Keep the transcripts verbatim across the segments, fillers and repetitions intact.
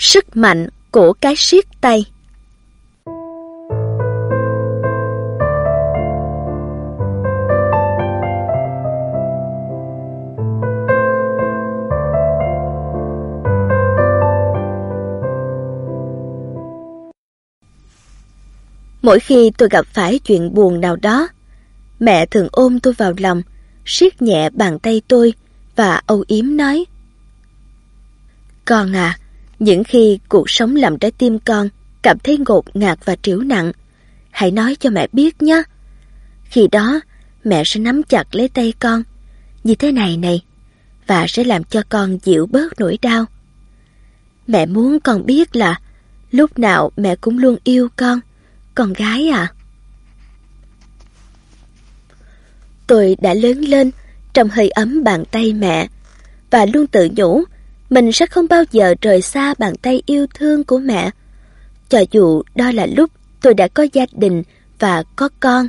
Sức mạnh của cái siết tay. Mỗi khi tôi gặp phải chuyện buồn nào đó, mẹ thường ôm tôi vào lòng, siết nhẹ bàn tay tôi và âu yếm nói: "Con à, những khi cuộc sống làm trái tim con cảm thấy ngột ngạt và trĩu nặng, hãy nói cho mẹ biết nhé. Khi đó, mẹ sẽ nắm chặt lấy tay con, như thế này này, và sẽ làm cho con dịu bớt nỗi đau. Mẹ muốn con biết là lúc nào mẹ cũng luôn yêu con, con gái à." Tôi đã lớn lên trong hơi ấm bàn tay mẹ, và luôn tự nhủ mình sẽ không bao giờ rời xa bàn tay yêu thương của mẹ, cho dù đó là lúc tôi đã có gia đình và có con.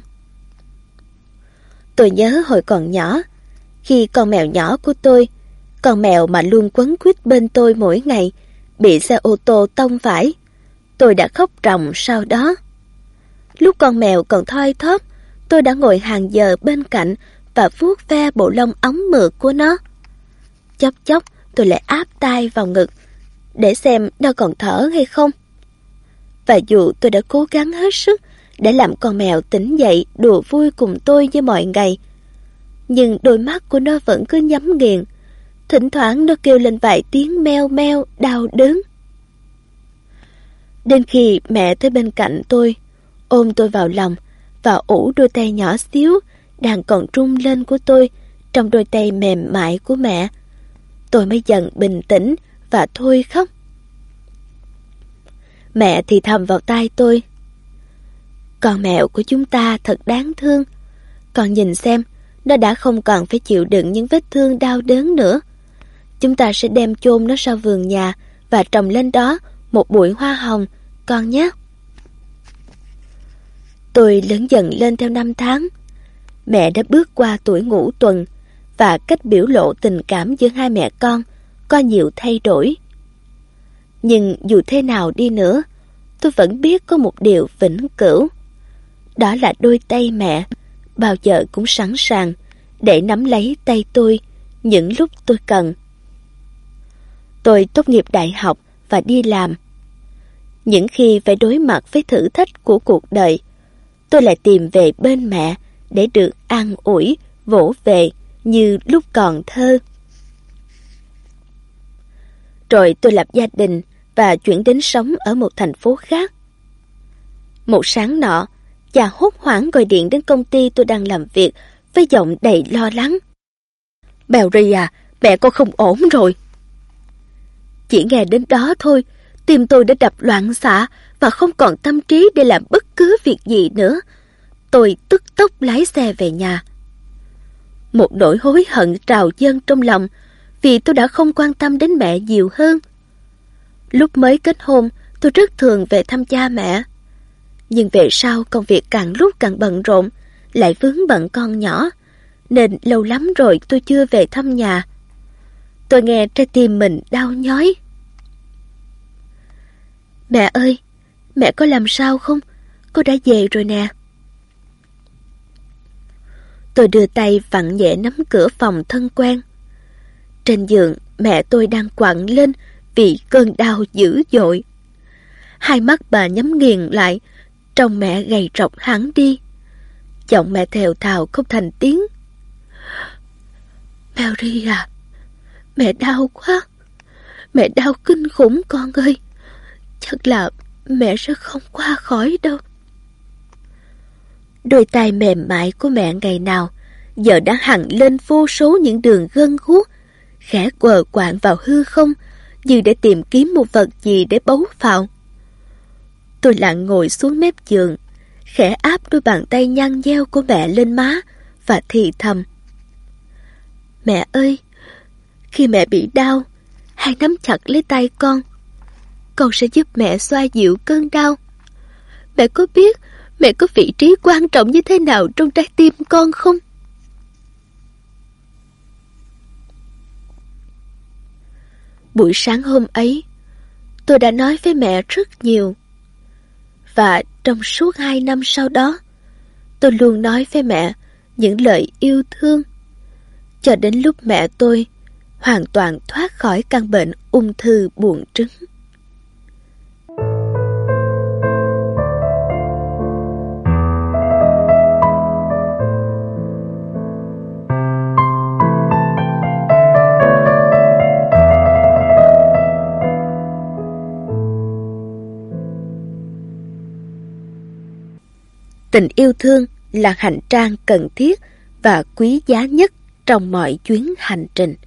Tôi nhớ hồi còn nhỏ, khi con mèo nhỏ của tôi, con mèo mà luôn quấn quýt bên tôi mỗi ngày, bị xe ô tô tông phải, tôi đã khóc ròng sau đó. Lúc con mèo còn thoi thóp, tôi đã ngồi hàng giờ bên cạnh và vuốt ve bộ lông óng mượt của nó. Chốc chốc tôi lại áp tai vào ngực để xem nó còn thở hay không. Và dù tôi đã cố gắng hết sức để làm con mèo tỉnh dậy đùa vui cùng tôi như mọi ngày, nhưng đôi mắt của nó vẫn cứ nhắm nghiền. Thỉnh thoảng nó kêu lên vài tiếng meo meo đau đớn. Đến khi mẹ tới bên cạnh tôi, ôm tôi vào lòng và ủ đôi tay nhỏ xíu đang còn rung lên của tôi trong đôi tay mềm mại của mẹ, tôi mới dần bình tĩnh và thôi khóc. Mẹ thì thầm vào tai tôi: "Con mèo của chúng ta thật đáng thương. Con nhìn xem, nó đã không còn phải chịu đựng những vết thương đau đớn nữa. Chúng ta sẽ đem chôn nó sau vườn nhà và trồng lên đó một bụi hoa hồng, con nhé." Tôi lớn dần lên theo năm tháng. Mẹ đã bước qua tuổi ngũ tuần, và cách biểu lộ tình cảm giữa hai mẹ con có nhiều thay đổi. Nhưng dù thế nào đi nữa, tôi vẫn biết có một điều vĩnh cửu. Đó là đôi tay mẹ bao giờ cũng sẵn sàng để nắm lấy tay tôi những lúc tôi cần. Tôi tốt nghiệp đại học và đi làm. Những khi phải đối mặt với thử thách của cuộc đời, tôi lại tìm về bên mẹ để được an ủi, vỗ về như lúc còn thơ. Rồi tôi lập gia đình và chuyển đến sống ở một thành phố khác. Một sáng nọ, cha hốt hoảng gọi điện đến công ty tôi đang làm việc với giọng đầy lo lắng: "Mary à, mẹ con không ổn rồi." Chỉ nghe đến đó thôi, tim tôi đã đập loạn xạ và không còn tâm trí để làm bất cứ việc gì nữa. Tôi tức tốc lái xe về nhà. Một nỗi hối hận trào dâng trong lòng vì tôi đã không quan tâm đến mẹ nhiều hơn. Lúc mới kết hôn, tôi rất thường về thăm cha mẹ. Nhưng về sau công việc càng lúc càng bận rộn, lại vướng bận con nhỏ, nên lâu lắm rồi tôi chưa về thăm nhà. Tôi nghe trái tim mình đau nhói. "Mẹ ơi, mẹ có làm sao không? Cô đã về rồi nè." Tôi đưa tay vặn nhẹ nắm cửa phòng thân quen. Trên giường, mẹ tôi đang quặn lên vì cơn đau dữ dội. Hai mắt bà nhắm nghiền lại, trông mẹ gầy rộc hẳn đi. Giọng mẹ thều thào không thành tiếng: "Mary à, mẹ đau quá. Mẹ đau kinh khủng con ơi. Chắc là mẹ sẽ không qua khỏi đâu." Đôi tay mềm mại của mẹ ngày nào giờ đã hằn lên vô số những đường gân guốc, khẽ quờ quạng vào hư không như để tìm kiếm một vật gì để bấu vào. Tôi lặng ngồi xuống mép giường, khẽ áp đôi bàn tay nhăn nheo của mẹ lên má và thì thầm: "Mẹ ơi, khi mẹ bị đau, hãy nắm chặt lấy tay con. Con sẽ giúp mẹ xoa dịu cơn đau. Mẹ có biết mẹ có vị trí quan trọng như thế nào trong trái tim con không?" Buổi sáng hôm ấy, tôi đã nói với mẹ rất nhiều. Và trong suốt hai năm sau đó, tôi luôn nói với mẹ những lời yêu thương, cho đến lúc mẹ tôi hoàn toàn thoát khỏi căn bệnh ung thư buồng trứng. Tình yêu thương là hành trang cần thiết và quý giá nhất trong mọi chuyến hành trình.